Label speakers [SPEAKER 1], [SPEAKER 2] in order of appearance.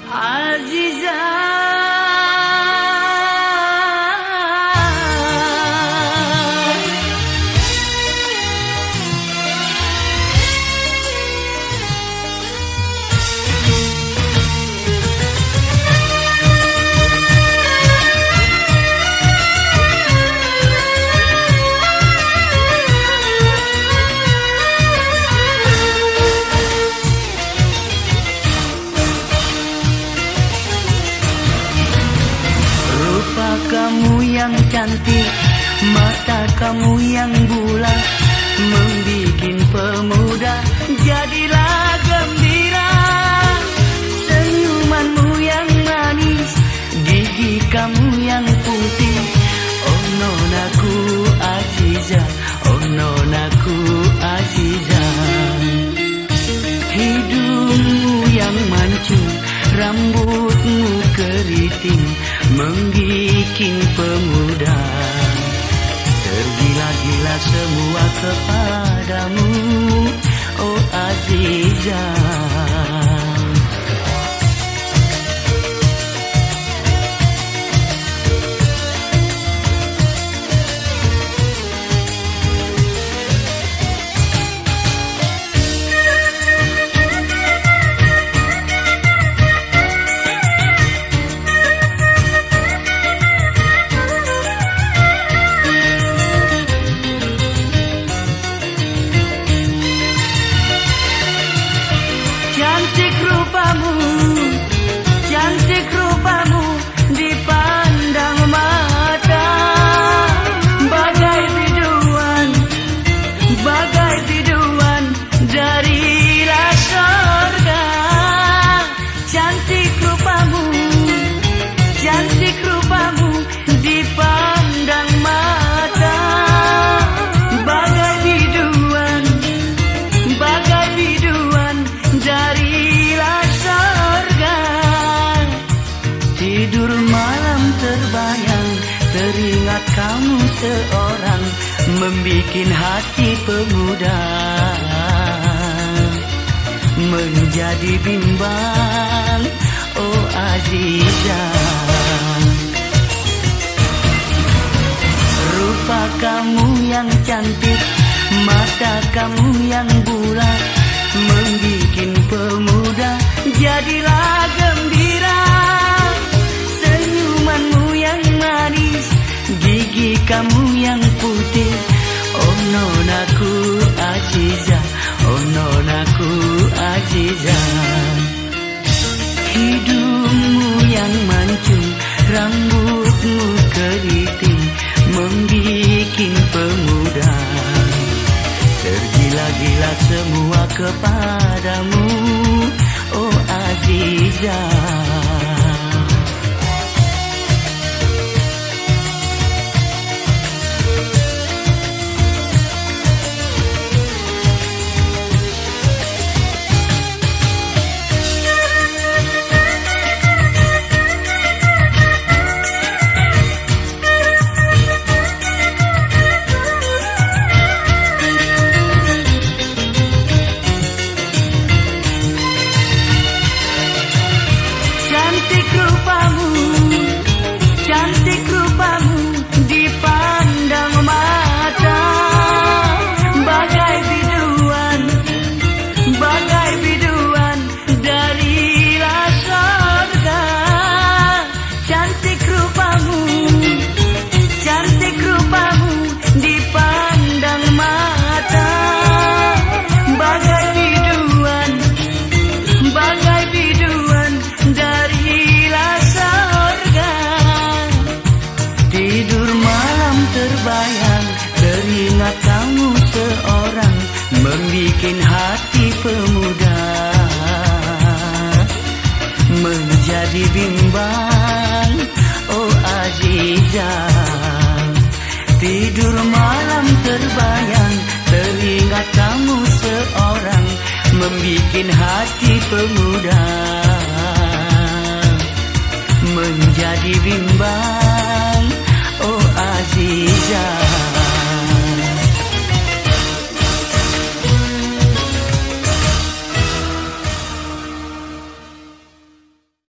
[SPEAKER 1] Aziza, kamu yang cantik, mata kamu yang bulat, membikin pemuda jadilah gembira. Senyumanmu yang manis, gigi kamu yang putih, oh nonaku Aziza, oh nonaku Aziza. Hidungmu yang mancung, rambutmu keriting, membikin pemuda tergila-gila semua kepadamu, oh Aziza. Cantik rupamu dipandang mata, bagai biduan darilah sorga. Cantik rupamu dipandang mata, bagai biduan darilah sorga. Tidur malam terbayang, teringat kamu seorang, membikin hati pemuda menjadi bimbang, oh Aziza. Rupa kamu yang cantik, mata kamu yang bulat, membikin pemuda jadilah gembira. Senyumanmu yang manis, gigi kamu yang putih, oh nonaku Aziza, oh nonaku Aziza. Hidungmu yang mancung, rambutmu keriting, membikin pemuda tergila-gila semua kepadamu, oh Aziza. Cantik rupamu dipandang mata, bagai biduan darilah sorga. Cantik rupamu dipandang mata, bagai biduan darilah sorga. Tidur malam terbayang, teringat kamu seorang, membikin hati pemuda menjadi bimbang, oh Aziza. Tidur malam terbayang, teringat kamu seorang, membikin hati pemuda menjadi bimbang, oh Aziza.